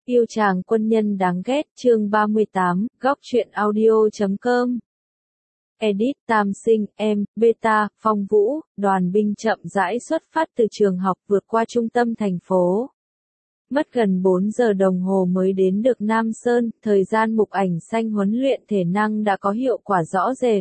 Yêu chàng quân nhân đáng ghét chương 38, góc truyện audio.com. Edit Tam Sinh, em, Beta, Phong Vũ, đoàn binh chậm rãi xuất phát từ trường học vượt qua trung tâm thành phố. Mất gần 4 giờ đồng hồ mới đến được Nam Sơn, thời gian Mục Ảnh Xanh huấn luyện thể năng đã có hiệu quả rõ rệt.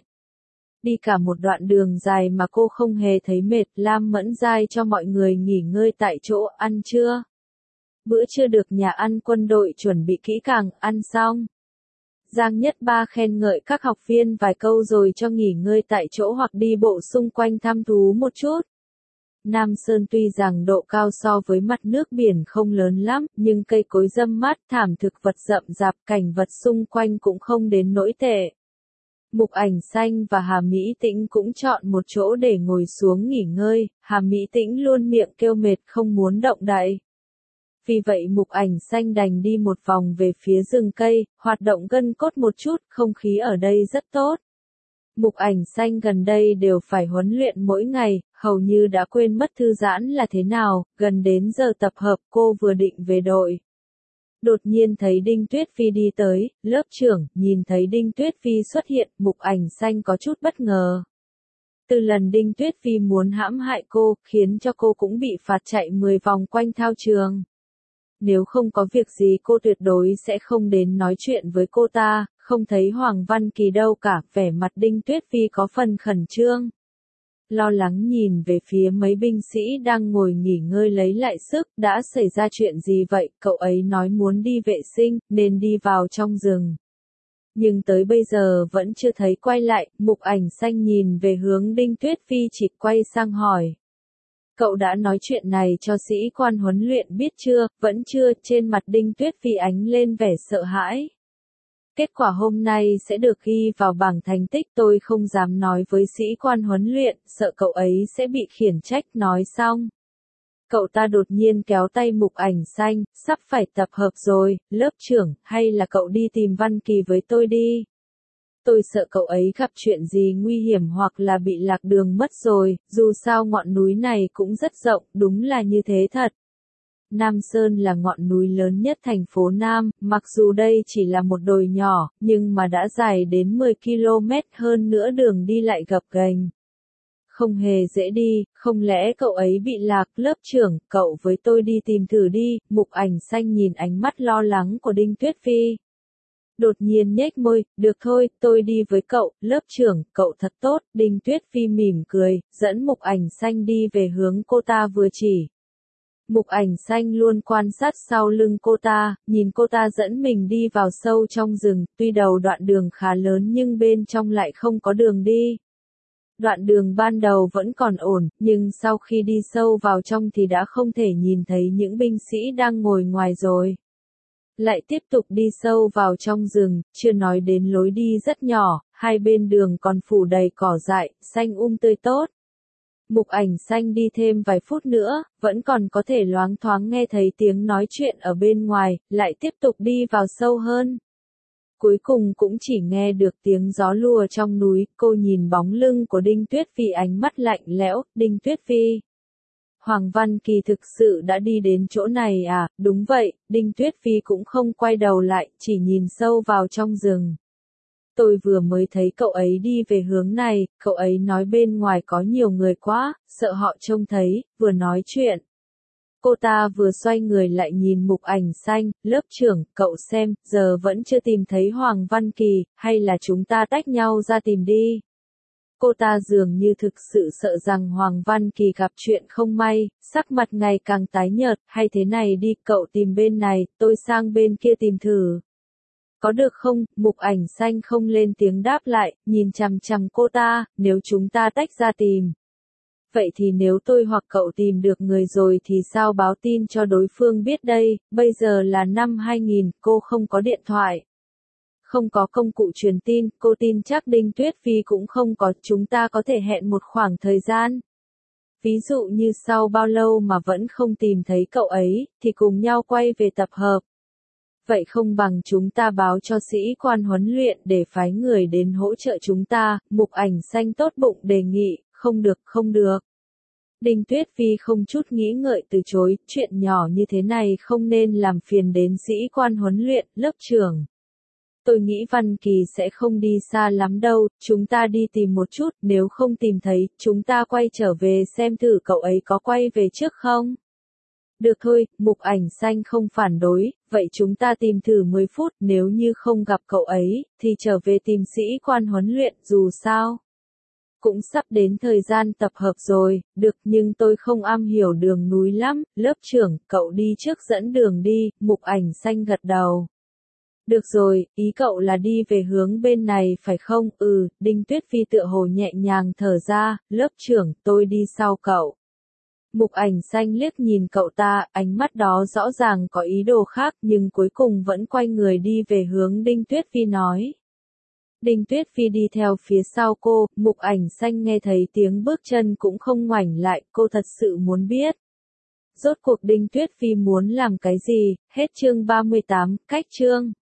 Đi cả một đoạn đường dài mà cô không hề thấy mệt, Lam Mẫn Giai cho mọi người nghỉ ngơi tại chỗ ăn trưa. Bữa trưa được nhà ăn quân đội chuẩn bị kỹ càng, ăn xong. Giang Nhất Ba khen ngợi các học viên vài câu rồi cho nghỉ ngơi tại chỗ hoặc đi bộ xung quanh thăm thú một chút. Nam Sơn tuy rằng độ cao so với mặt nước biển không lớn lắm, nhưng cây cối râm mát, thảm thực vật rậm rạp, cảnh vật xung quanh cũng không đến nỗi tệ. Mục Ảnh Xanh và Hà Mỹ Tĩnh cũng chọn một chỗ để ngồi xuống nghỉ ngơi, Hà Mỹ Tĩnh luôn miệng kêu mệt không muốn động đậy. Vì vậy Mục Ảnh Xanh đành đi một vòng về phía rừng cây, hoạt động gân cốt một chút, không khí ở đây rất tốt. Mục Ảnh Xanh gần đây đều phải huấn luyện mỗi ngày, hầu như đã quên mất thư giãn là thế nào, gần đến giờ tập hợp cô vừa định về đội. Đột nhiên thấy Đinh Tuyết Phi đi tới, lớp trưởng, nhìn thấy Đinh Tuyết Phi xuất hiện, Mục Ảnh Xanh có chút bất ngờ. Từ lần Đinh Tuyết Phi muốn hãm hại cô, khiến cho cô cũng bị phạt chạy 10 vòng quanh thao trường. Nếu không có việc gì cô tuyệt đối sẽ không đến nói chuyện với cô ta, không thấy Hoàng Văn Kỳ đâu cả, vẻ mặt Đinh Tuyết Phi có phần khẩn trương. Lo lắng nhìn về phía mấy binh sĩ đang ngồi nghỉ ngơi lấy lại sức, đã xảy ra chuyện gì vậy, cậu ấy nói muốn đi vệ sinh, nên đi vào trong rừng. Nhưng tới bây giờ vẫn chưa thấy quay lại, Mục Ảnh Xanh nhìn về hướng Đinh Tuyết Phi chỉ quay sang hỏi. Cậu đã nói chuyện này cho sĩ quan huấn luyện biết chưa, vẫn chưa, trên mặt Đinh Tuyết Phi ánh lên vẻ sợ hãi. Kết quả hôm nay sẽ được ghi vào bảng thành tích, tôi không dám nói với sĩ quan huấn luyện, sợ cậu ấy sẽ bị khiển trách. Nói xong. Cậu ta đột nhiên kéo tay Mục Ảnh Xanh, sắp phải tập hợp rồi, lớp trưởng, hay là cậu đi tìm Văn Kỳ với tôi đi. Tôi sợ cậu ấy gặp chuyện gì nguy hiểm hoặc là bị lạc đường mất rồi, dù sao ngọn núi này cũng rất rộng, đúng là như thế thật. Nam Sơn là ngọn núi lớn nhất thành phố Nam, mặc dù đây chỉ là một đồi nhỏ, nhưng mà đã dài đến 10 km hơn nữa đường đi lại gập ghềnh. Không hề dễ đi, không lẽ cậu ấy bị lạc, lớp trưởng, cậu với tôi đi tìm thử đi, Mục Ảnh Xanh nhìn ánh mắt lo lắng của Đinh Tuyết Phi. Đột nhiên nhếch môi, được thôi, tôi đi với cậu, lớp trưởng, cậu thật tốt, Đinh Tuyết Phi mỉm cười, dẫn Mục Ảnh Xanh đi về hướng cô ta vừa chỉ. Mục Ảnh Xanh luôn quan sát sau lưng cô ta, nhìn cô ta dẫn mình đi vào sâu trong rừng, tuy đầu đoạn đường khá lớn nhưng bên trong lại không có đường đi. Đoạn đường ban đầu vẫn còn ổn, nhưng sau khi đi sâu vào trong thì đã không thể nhìn thấy những binh sĩ đang ngồi ngoài rồi. Lại tiếp tục đi sâu vào trong rừng, chưa nói đến lối đi rất nhỏ, hai bên đường còn phủ đầy cỏ dại, xanh tươi tốt. Mục Ảnh Xanh đi thêm vài phút nữa, vẫn còn có thể loáng thoáng nghe thấy tiếng nói chuyện ở bên ngoài, lại tiếp tục đi vào sâu hơn. Cuối cùng cũng chỉ nghe được tiếng gió lùa trong núi, cô nhìn bóng lưng của Đinh Tuyết Phi ánh mắt lạnh lẽo, Đinh Tuyết Phi. Hoàng Văn Kỳ thực sự đã đi đến chỗ này à, đúng vậy, Đinh Tuyết Phi cũng không quay đầu lại, chỉ nhìn sâu vào trong rừng. Tôi vừa mới thấy cậu ấy đi về hướng này, cậu ấy nói bên ngoài có nhiều người quá, sợ họ trông thấy, vừa nói chuyện. Cô ta vừa xoay người lại nhìn Mục Ảnh Xanh, lớp trưởng, cậu xem, giờ vẫn chưa tìm thấy Hoàng Văn Kỳ, hay là chúng ta tách nhau ra tìm đi. Cô ta dường như thực sự sợ rằng Hoàng Văn Kỳ gặp chuyện không may, sắc mặt ngày càng tái nhợt, hay thế này đi, cậu tìm bên này, tôi sang bên kia tìm thử. Có được không? Mục Ảnh Xanh không lên tiếng đáp lại, nhìn chằm chằm cô ta, nếu chúng ta tách ra tìm. Vậy thì nếu tôi hoặc cậu tìm được người rồi thì sao báo tin cho đối phương biết đây, bây giờ là năm 2000, cô không có điện thoại. Không có công cụ truyền tin, cô tin chắc Đinh Tuyết Phi cũng không có, chúng ta có thể hẹn một khoảng thời gian. Ví dụ như sau bao lâu mà vẫn không tìm thấy cậu ấy, thì cùng nhau quay về tập hợp. Vậy không bằng chúng ta báo cho sĩ quan huấn luyện để phái người đến hỗ trợ chúng ta, Mục Ảnh Xanh tốt bụng đề nghị, không được. Đinh Tuyết Phi không chút nghĩ ngợi từ chối, chuyện nhỏ như thế này không nên làm phiền đến sĩ quan huấn luyện, lớp trưởng. Tôi nghĩ Văn Kỳ sẽ không đi xa lắm đâu, chúng ta đi tìm một chút, nếu không tìm thấy, chúng ta quay trở về xem thử cậu ấy có quay về trước không. Được thôi, Mục Ảnh Xanh không phản đối, vậy chúng ta tìm thử 10 phút, nếu như không gặp cậu ấy, thì trở về tìm sĩ quan huấn luyện, dù sao. Cũng sắp đến thời gian tập hợp rồi, được nhưng tôi không am hiểu đường núi lắm, lớp trưởng, cậu đi trước dẫn đường đi, Mục Ảnh Xanh gật đầu. Được rồi, ý cậu là đi về hướng bên này phải không? Ừ, Đinh Tuyết Phi tựa hồ nhẹ nhàng thở ra, lớp trưởng, tôi đi sau cậu. Mục Ảnh Xanh liếc nhìn cậu ta, ánh mắt đó rõ ràng có ý đồ khác nhưng cuối cùng vẫn quay người đi về hướng Đinh Tuyết Phi nói. Đinh Tuyết Phi đi theo phía sau cô, Mục Ảnh Xanh nghe thấy tiếng bước chân cũng không ngoảnh lại, cô thật sự muốn biết. Rốt cuộc Đinh Tuyết Phi muốn làm cái gì, hết chương 38, cách chương.